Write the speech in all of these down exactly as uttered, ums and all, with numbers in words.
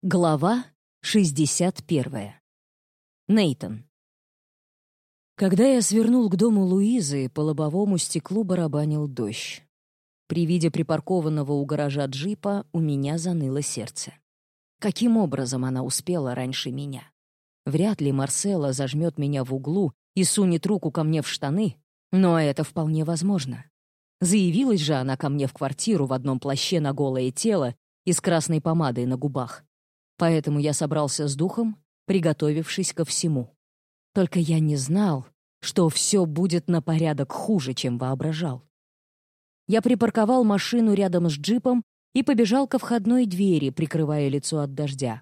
Глава шестьдесят первая. Нейтан. Когда я свернул к дому Луизы, по лобовому стеклу барабанил дождь. При виде припаркованного у гаража джипа у меня заныло сердце. Каким образом она успела раньше меня? Вряд ли Марселла зажмет меня в углу и сунет руку ко мне в штаны, но это вполне возможно. Заявилась же она ко мне в квартиру в одном плаще на голое тело и с красной помадой на губах. Поэтому я собрался с духом, приготовившись ко всему. Только я не знал, что все будет на порядок хуже, чем воображал. Я припарковал машину рядом с джипом и побежал ко входной двери, прикрывая лицо от дождя.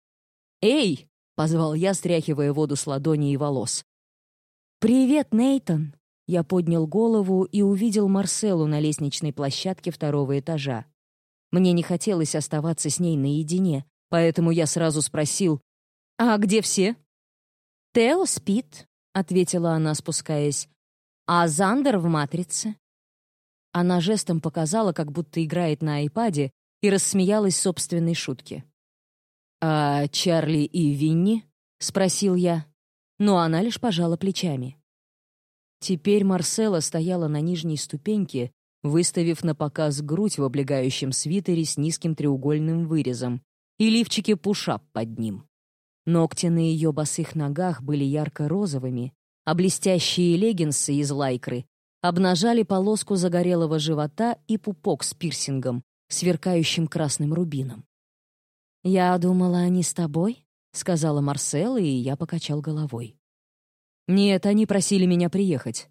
«Эй!» — позвал я, стряхивая воду с ладони и волос. «Привет, Нейтан!» Я поднял голову и увидел Марселлу на лестничной площадке второго этажа. Мне не хотелось оставаться с ней наедине, поэтому я сразу спросил: «А где все?» «Тео спит», — ответила она, спускаясь, «а Зандер в матрице». Она жестом показала, как будто играет на айпаде, и рассмеялась собственной шутке. «А Чарли и Винни?» — спросил я, но она лишь пожала плечами. Теперь Марселла стояла на нижней ступеньке, выставив на показ грудь в облегающем свитере с низким треугольным вырезом и лифчике пушап под ним. Ногти на ее босых ногах были ярко-розовыми, а блестящие леггинсы из лайкры обнажали полоску загорелого живота и пупок с пирсингом, сверкающим красным рубином. «Я думала, они с тобой», — сказала Марселла, и я покачал головой. «Нет, они просили меня приехать».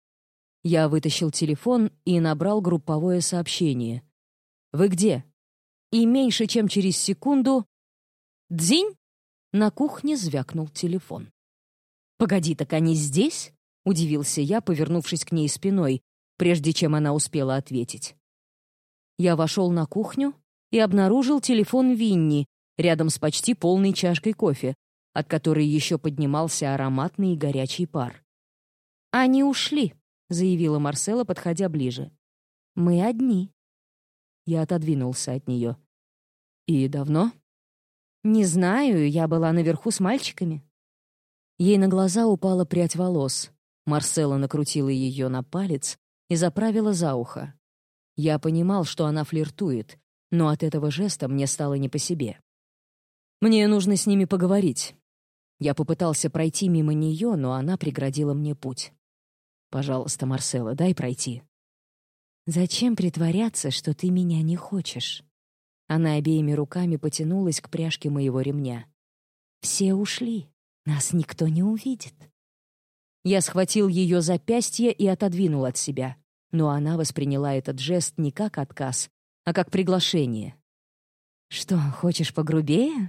Я вытащил телефон и набрал групповое сообщение. «Вы где?» И меньше чем через секунду... Дзинь! На кухне звякнул телефон. «Погоди, так они здесь?» — удивился я, повернувшись к ней спиной, прежде чем она успела ответить. Я вошел на кухню и обнаружил телефон Винни рядом с почти полной чашкой кофе, от которой еще поднимался ароматный и горячий пар. «Они ушли», — заявила Марселла, подходя ближе. «Мы одни». Я отодвинулся от нее. «И давно?» «Не знаю, я была наверху с мальчиками». Ей на глаза упала прядь волос. Марселла накрутила ее на палец и заправила за ухо. Я понимал, что она флиртует, но от этого жеста мне стало не по себе. «Мне нужно с ними поговорить». Я попытался пройти мимо нее, но она преградила мне путь. «Пожалуйста, Марселла, дай пройти». «Зачем притворяться, что ты меня не хочешь?» Она обеими руками потянулась к пряжке моего ремня. «Все ушли. Нас никто не увидит». Я схватил ее запястье и отодвинул от себя, но она восприняла этот жест не как отказ, а как приглашение. «Что, хочешь погрубее?»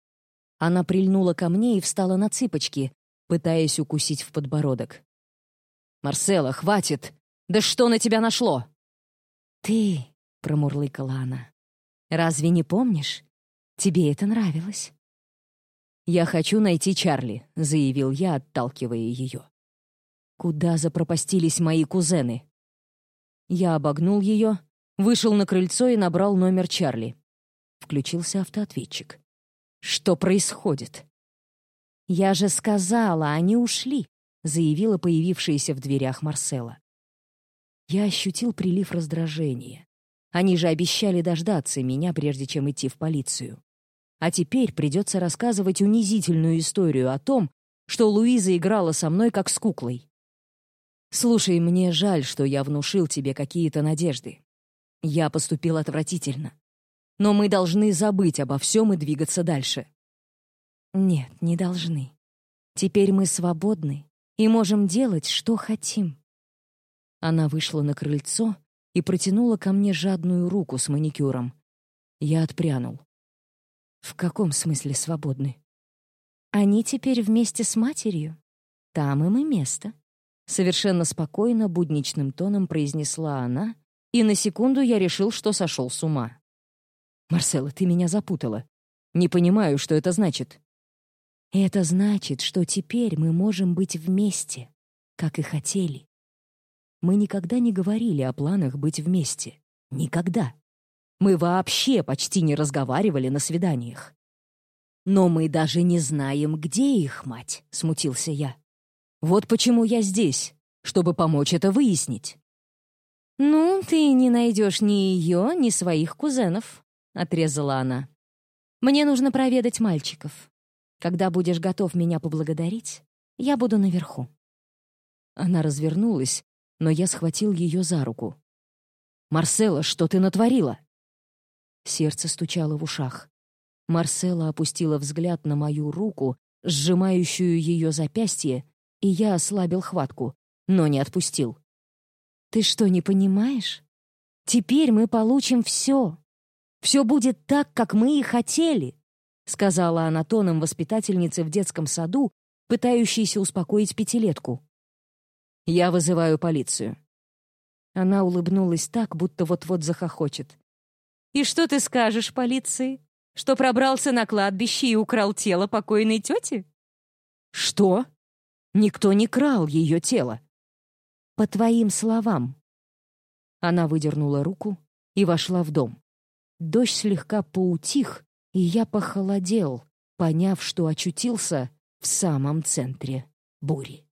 Она прильнула ко мне и встала на цыпочки, пытаясь укусить в подбородок. «Марселла, хватит! Да что на тебя нашло?» «Ты», — промурлыкала она, — «разве не помнишь? Тебе это нравилось». «Я хочу найти Чарли», — заявил я, отталкивая ее. «Куда запропастились мои кузены?» Я обогнул ее, вышел на крыльцо и набрал номер Чарли. Включился автоответчик. «Что происходит?» «Я же сказала, они ушли», — заявила появившаяся в дверях Марселла. Я ощутил прилив раздражения. Они же обещали дождаться меня, прежде чем идти в полицию. А теперь придется рассказывать унизительную историю о том, что Луиза играла со мной как с куклой. «Слушай, мне жаль, что я внушил тебе какие-то надежды. Я поступил отвратительно. Но мы должны забыть обо всем и двигаться дальше». «Нет, не должны. Теперь мы свободны и можем делать, что хотим». Она вышла на крыльцо и протянула ко мне жадную руку с маникюром. Я отпрянул. «В каком смысле свободны?» «Они теперь вместе с матерью. Там им и место», — совершенно спокойно, будничным тоном произнесла она, и на секунду я решил, что сошел с ума. «Марселла, ты меня запутала. Не понимаю, что это значит». «Это значит, что теперь мы можем быть вместе, как и хотели. Мы никогда не говорили о планах быть вместе. Никогда. Мы вообще почти не разговаривали на свиданиях. «Но мы даже не знаем, где их мать», — смутился я. «Вот почему я здесь, чтобы помочь это выяснить». «Ну, ты не найдешь ни ее, ни своих кузенов», — отрезала она. «Мне нужно проведать мальчиков. Когда будешь готов меня поблагодарить, я буду наверху». Она развернулась, но я схватил ее за руку. «Марселла, что ты натворила?» Сердце стучало в ушах. Марселла опустила взгляд на мою руку, сжимающую ее запястье, и я ослабил хватку, но не отпустил. «Ты что, не понимаешь? Теперь мы получим все. Все будет так, как мы и хотели», — сказала она тоном воспитательницы в детском саду, пытающейся успокоить пятилетку. «Я вызываю полицию». Она улыбнулась так, будто вот-вот захохочет. «И что ты скажешь полиции? Что пробрался на кладбище и украл тело покойной тети?» «Что? Никто не крал ее тело». «По твоим словам». Она выдернула руку и вошла в дом. Дождь слегка поутих, и я похолодел, поняв, что очутился в самом центре бури.